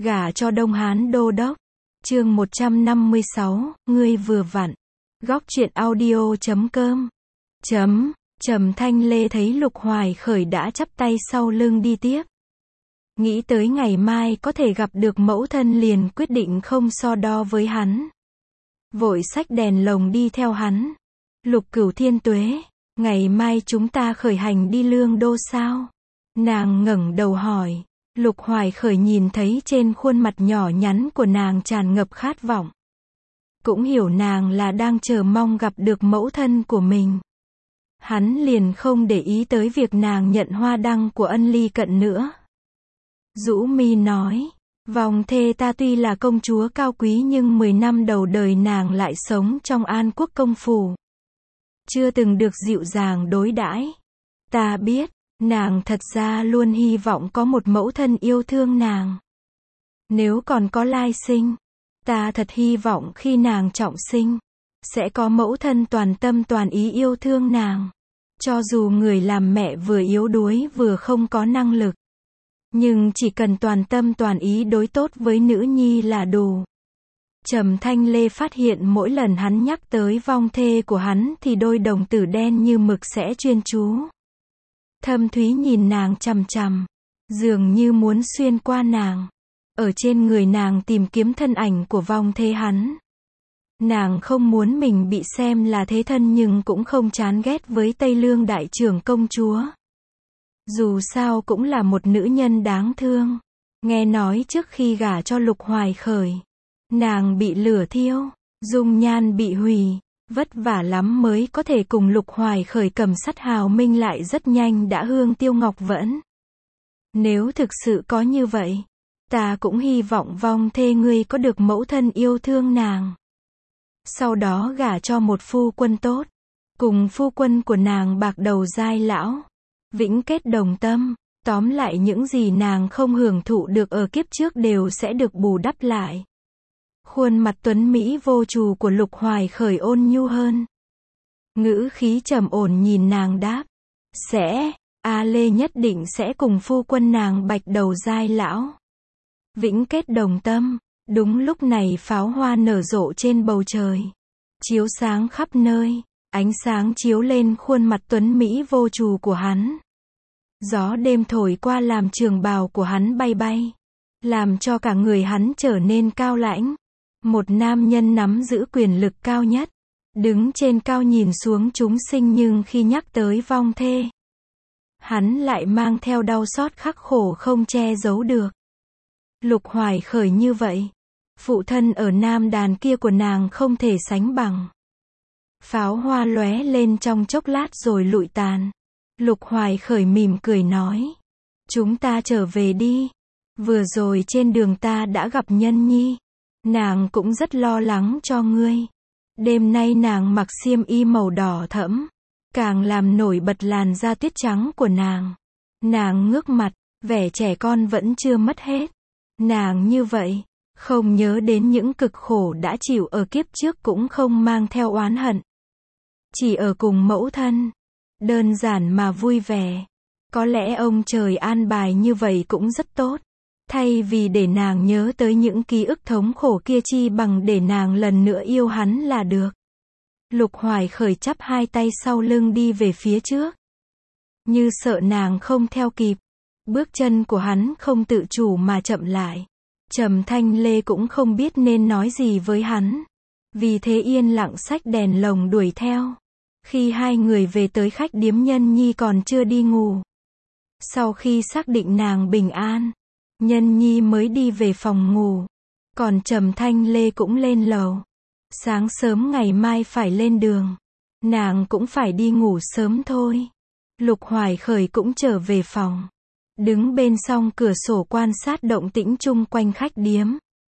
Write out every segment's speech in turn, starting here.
Gả cho Đông Hán Đô Đốc. Chương 156, ngươi vừa vặn. Góc truyện audio.com. Trầm Thanh Lê thấy Lục Hoài Khởi đã chắp tay sau lưng đi tiếp. Nghĩ tới ngày mai có thể gặp được mẫu thân liền quyết định không so đo với hắn. Vội xách đèn lồng đi theo hắn. Lục Cửu Thiên Tuế, ngày mai chúng ta khởi hành đi Lương Đô sao? Nàng ngẩng đầu hỏi. Lục Hoài Khởi nhìn thấy trên khuôn mặt nhỏ nhắn của nàng tràn ngập khát vọng. Cũng hiểu nàng là đang chờ mong gặp được mẫu thân của mình. Hắn liền không để ý tới việc nàng nhận hoa đăng của Ân Ly Cận nữa. Dũ Mi nói, vòng thê ta tuy là công chúa cao quý nhưng 10 năm đầu đời nàng lại sống trong An Quốc công phủ. Chưa từng được dịu dàng đối đãi. Ta biết, nàng thật ra luôn hy vọng có một mẫu thân yêu thương nàng. Nếu còn có lai sinh, ta thật hy vọng khi nàng trọng sinh, sẽ có mẫu thân toàn tâm toàn ý yêu thương nàng. Cho dù người làm mẹ vừa yếu đuối vừa không có năng lực, nhưng chỉ cần toàn tâm toàn ý đối tốt với nữ nhi là đủ. Trầm Thanh Lê phát hiện mỗi lần hắn nhắc tới vong thê của hắn thì đôi đồng tử đen như mực sẽ chuyên chú. Thâm thúy nhìn nàng chằm chằm, dường như muốn xuyên qua nàng. Ở trên người nàng tìm kiếm thân ảnh của vong thê hắn. Nàng không muốn mình bị xem là thế thân nhưng cũng không chán ghét với Tây Lương đại trưởng công chúa. Dù sao cũng là một nữ nhân đáng thương. Nghe nói trước khi gả cho Lục Hoài Khởi, nàng bị lửa thiêu, dung nhan bị hủy, vất vả lắm mới có thể cùng Lục Hoài Khởi cầm sắt hào minh lại rất nhanh đã hương tiêu ngọc vẫn. Nếu thực sự có như vậy, ta cũng hy vọng vong thê ngươi có được mẫu thân yêu thương nàng. Sau đó gả cho một phu quân tốt, cùng phu quân của nàng bạc đầu giai lão, vĩnh kết đồng tâm, tóm lại những gì nàng không hưởng thụ được ở kiếp trước đều sẽ được bù đắp lại. Khuôn mặt tuấn mỹ vô trù của Lục Hoài Khởi ôn nhu hơn. Ngữ khí trầm ổn nhìn nàng đáp, A Lê nhất định sẽ cùng phu quân nàng bạch đầu giai lão vĩnh kết đồng tâm. Đúng lúc này pháo hoa nở rộ trên bầu trời, chiếu sáng khắp nơi, ánh sáng chiếu lên khuôn mặt tuấn mỹ vô trù của hắn. Gió đêm thổi qua làm trường bào của hắn bay bay, làm cho cả người hắn trở nên cao lãnh. Một nam nhân nắm giữ quyền lực cao nhất, đứng trên cao nhìn xuống chúng sinh, nhưng khi nhắc tới vong thê, hắn lại mang theo đau xót khắc khổ không che giấu được. Lục Hoài Khởi như vậy, phụ thân ở Nam Đàn kia của nàng không thể sánh bằng. Pháo hoa lóe lên trong chốc lát rồi lụi tàn. Lục Hoài Khởi mỉm cười nói, chúng ta trở về đi. Vừa rồi trên đường ta đã gặp Nhân Nhi, nàng cũng rất lo lắng cho ngươi. Đêm nay nàng mặc xiêm y màu đỏ thẫm, càng làm nổi bật làn da tuyết trắng của nàng. Nàng ngước mặt, vẻ trẻ con vẫn chưa mất hết. Nàng như vậy, không nhớ đến những cực khổ đã chịu ở kiếp trước, cũng không mang theo oán hận. Chỉ ở cùng mẫu thân, đơn giản mà vui vẻ. Có lẽ ông trời an bài như vậy cũng rất tốt. Thay vì để nàng nhớ tới những ký ức thống khổ kia, chi bằng để nàng lần nữa yêu hắn là được. Lục Hoài Khởi chắp hai tay sau lưng đi về phía trước, như sợ nàng không theo kịp. Bước chân của hắn không tự chủ mà chậm lại. Trầm Thanh Lê cũng không biết nên nói gì với hắn, vì thế yên lặng xách đèn lồng đuổi theo. Khi hai người về tới khách điếm, Nhân Nhi còn chưa đi ngủ. Sau khi xác định nàng bình an, Nhân Nhi mới đi về phòng ngủ. Còn Trầm Thanh Lê cũng lên lầu. Sáng sớm ngày mai phải lên đường, nàng cũng phải đi ngủ sớm thôi. Lục Hoài Khởi cũng trở về phòng, đứng bên song cửa sổ quan sát động tĩnh chung quanh khách điếm.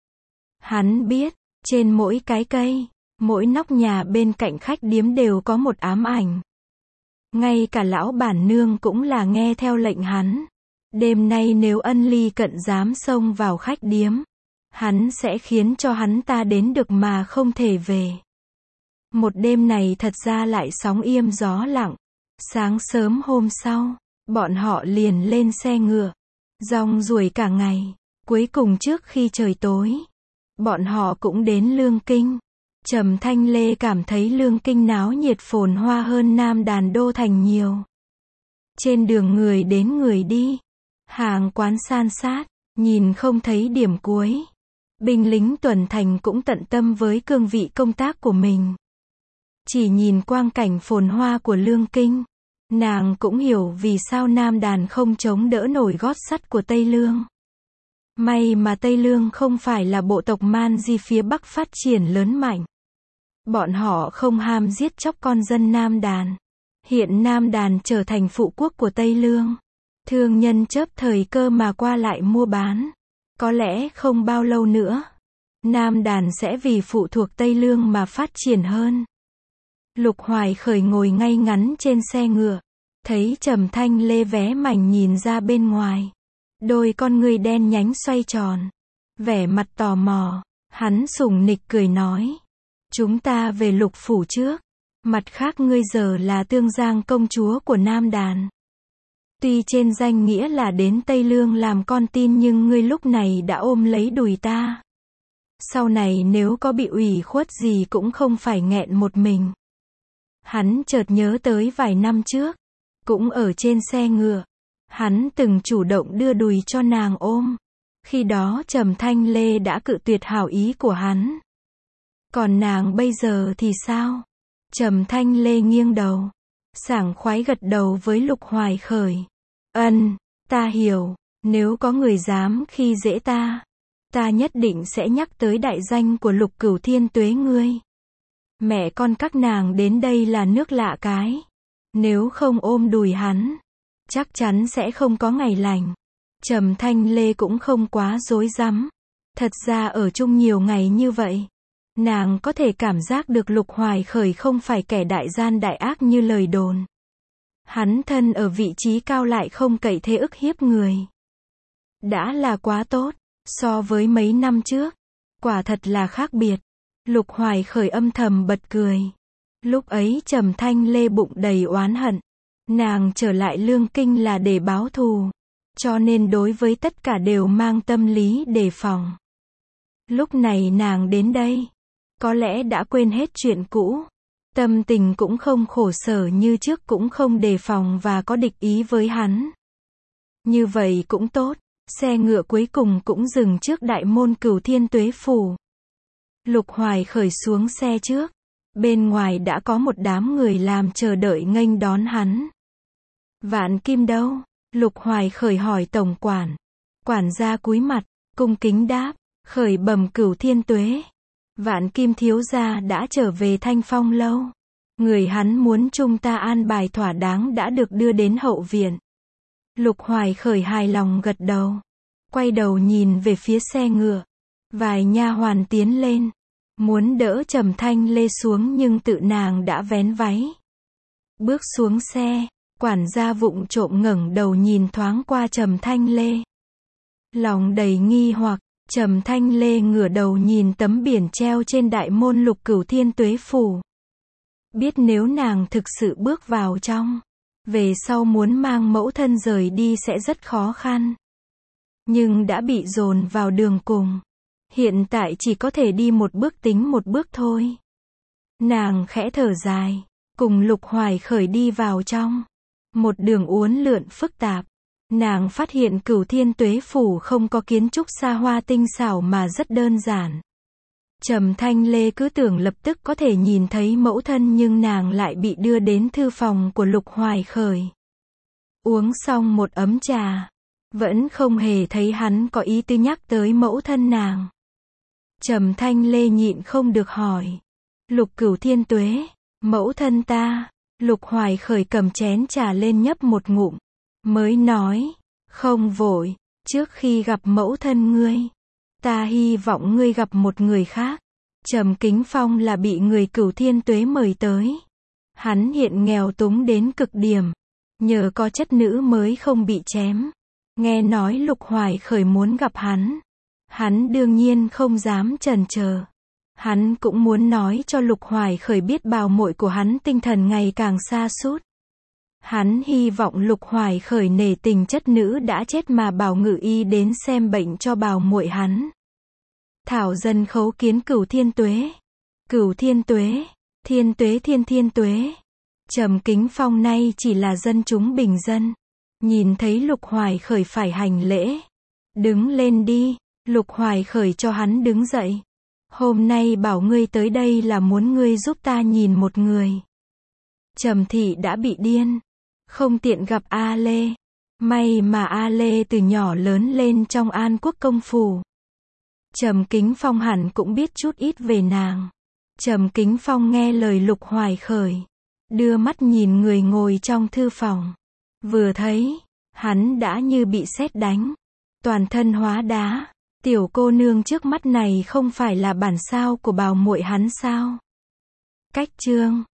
Hắn biết, trên mỗi cái cây, mỗi nóc nhà bên cạnh khách điếm đều có một ám ảnh. Ngay cả lão bản nương cũng là nghe theo lệnh hắn. Đêm nay nếu Ân Ly Cận dám xông vào khách điếm, hắn sẽ khiến cho hắn ta đến được mà không thể về. Một đêm này thật ra lại sóng im gió lặng. Sáng sớm hôm sau, bọn họ liền lên xe ngựa, rong ruổi cả ngày. Cuối cùng trước khi trời tối, bọn họ cũng đến Lương Kinh. Trầm Thanh Lê cảm thấy Lương Kinh náo nhiệt phồn hoa hơn Nam Đàn đô thành nhiều. Trên đường người đến người đi, hàng quán san sát, nhìn không thấy điểm cuối. Binh lính tuần thành cũng tận tâm với cương vị công tác của mình. Chỉ nhìn quang cảnh phồn hoa của Lương Kinh, nàng cũng hiểu vì sao Nam Đàn không chống đỡ nổi gót sắt của Tây Lương. May mà Tây Lương không phải là bộ tộc Man Di phía Bắc phát triển lớn mạnh. Bọn họ không ham giết chóc con dân Nam Đàn. Hiện Nam Đàn trở thành phụ quốc của Tây Lương. Thương nhân chớp thời cơ mà qua lại mua bán. Có lẽ không bao lâu nữa, Nam Đàn sẽ vì phụ thuộc Tây Lương mà phát triển hơn. Lục Hoài Khởi ngồi ngay ngắn trên xe ngựa, thấy Trầm Thanh Lê vé mảnh nhìn ra bên ngoài. Đôi con ngươi đen nhánh xoay tròn, vẻ mặt tò mò, hắn sủng nịch cười nói. Chúng ta về Lục phủ trước, mặt khác ngươi giờ là Tương Giang công chúa của Nam Đàn. Tuy trên danh nghĩa là đến Tây Lương làm con tin nhưng ngươi lúc này đã ôm lấy đùi ta. Sau này nếu có bị ủy khuất gì cũng không phải nghẹn một mình. Hắn chợt nhớ tới vài năm trước, cũng ở trên xe ngựa, hắn từng chủ động đưa đùi cho nàng ôm. Khi đó Trầm Thanh Lê đã cự tuyệt hảo ý của hắn. Còn nàng bây giờ thì sao? Trầm Thanh Lê nghiêng đầu, sảng khoái gật đầu với Lục Hoài Khởi. Ta hiểu, nếu có người dám khi dễ ta, ta nhất định sẽ nhắc tới đại danh của Lục Cửu Thiên Tuế ngươi. Mẹ con các nàng đến đây là nước lạ cái. Nếu không ôm đùi hắn, chắc chắn sẽ không có ngày lành. Trầm Thanh Lê cũng không quá rối rắm. Thật ra ở chung nhiều ngày như vậy, nàng có thể cảm giác được Lục Hoài Khởi không phải kẻ đại gian đại ác như lời đồn. Hắn thân ở vị trí cao lại không cậy thế ức hiếp người. Đã là quá tốt, so với mấy năm trước, quả thật là khác biệt. Lục Hoài Khởi âm thầm bật cười. Lúc ấy Trầm Thanh Lê bụng đầy oán hận. Nàng trở lại Lương Kinh là để báo thù, cho nên đối với tất cả đều mang tâm lý đề phòng. Lúc này nàng đến đây, có lẽ đã quên hết chuyện cũ. Tâm tình cũng không khổ sở như trước, cũng không đề phòng và có địch ý với hắn. Như vậy cũng tốt. Xe ngựa cuối cùng cũng dừng trước đại môn Cửu Thiên Tuế phủ. Lục Hoài Khởi xuống xe trước. Bên ngoài đã có một đám người làm chờ đợi nghênh đón hắn. Vạn Kim đâu? Lục Hoài Khởi hỏi tổng quản. Quản gia cúi mặt, cung kính đáp. Khởi bẩm Cửu Thiên Tuế. Vạn Kim thiếu gia đã trở về Thanh Phong lâu. Người hắn muốn chúng ta an bài thỏa đáng đã được đưa đến hậu viện. Lục Hoài Khởi hài lòng gật đầu. Quay đầu nhìn về phía xe ngựa. Vài nha hoàn tiến lên, muốn đỡ Trầm Thanh Lê xuống nhưng tự nàng đã vén váy. Bước xuống xe, quản gia vụng trộm ngẩng đầu nhìn thoáng qua Trầm Thanh Lê. Lòng đầy nghi hoặc, Trầm Thanh Lê ngửa đầu nhìn tấm biển treo trên đại môn Lục Cửu Thiên Tuế phủ. Biết nếu nàng thực sự bước vào trong, về sau muốn mang mẫu thân rời đi sẽ rất khó khăn. Nhưng đã bị dồn vào đường cùng. Hiện tại chỉ có thể đi một bước tính một bước thôi. Nàng khẽ thở dài, cùng Lục Hoài Khởi đi vào trong. Một đường uốn lượn phức tạp. Nàng phát hiện Cửu Thiên Tuế phủ không có kiến trúc xa hoa tinh xảo mà rất đơn giản. Trầm Thanh Lê cứ tưởng lập tức có thể nhìn thấy mẫu thân nhưng nàng lại bị đưa đến thư phòng của Lục Hoài Khởi. Uống xong một ấm trà, vẫn không hề thấy hắn có ý tư nhắc tới mẫu thân nàng. Trầm Thanh Lê nhịn không được hỏi. Lục Cửu Thiên Tuế, mẫu thân ta. Lục Hoài Khởi cầm chén trà lên nhấp một ngụm, mới nói, không vội, trước khi gặp mẫu thân ngươi, ta hy vọng ngươi gặp một người khác. Trầm Kính Phong là bị người Cửu Thiên Tuế mời tới. Hắn hiện nghèo túng đến cực điểm, nhờ có chất nữ mới không bị chém. Nghe nói Lục Hoài Khởi muốn gặp hắn đương nhiên không dám chần chờ. Hắn cũng muốn nói cho Lục Hoài Khởi biết bảo muội của hắn tinh thần ngày càng sa sút. Hắn hy vọng Lục Hoài Khởi nể tình chất nữ đã chết mà bảo Ngự Y đến xem bệnh cho bảo muội hắn. Thảo dân khấu kiến Cửu Thiên Tuế. Cửu Thiên Tuế, Thiên Tuế Thiên Tuế. Trầm Kính Phong nay chỉ là dân chúng bình dân. Nhìn thấy Lục Hoài Khởi phải hành lễ. Đứng lên đi, Lục Hoài Khởi cho hắn đứng dậy. Hôm nay bảo ngươi tới đây là muốn ngươi giúp ta nhìn một người. Trầm thị đã bị điên. Không tiện gặp A Lê. May mà A Lê từ nhỏ lớn lên trong An Quốc công phủ. Trầm Kính Phong hẳn cũng biết chút ít về nàng. Trầm Kính Phong nghe lời Lục Hoài Khởi. Đưa mắt nhìn người ngồi trong thư phòng. Vừa thấy, hắn đã như bị sét đánh. Toàn thân hóa đá. Tiểu cô nương trước mắt này không phải là bản sao của bảo muội hắn sao? Cách chương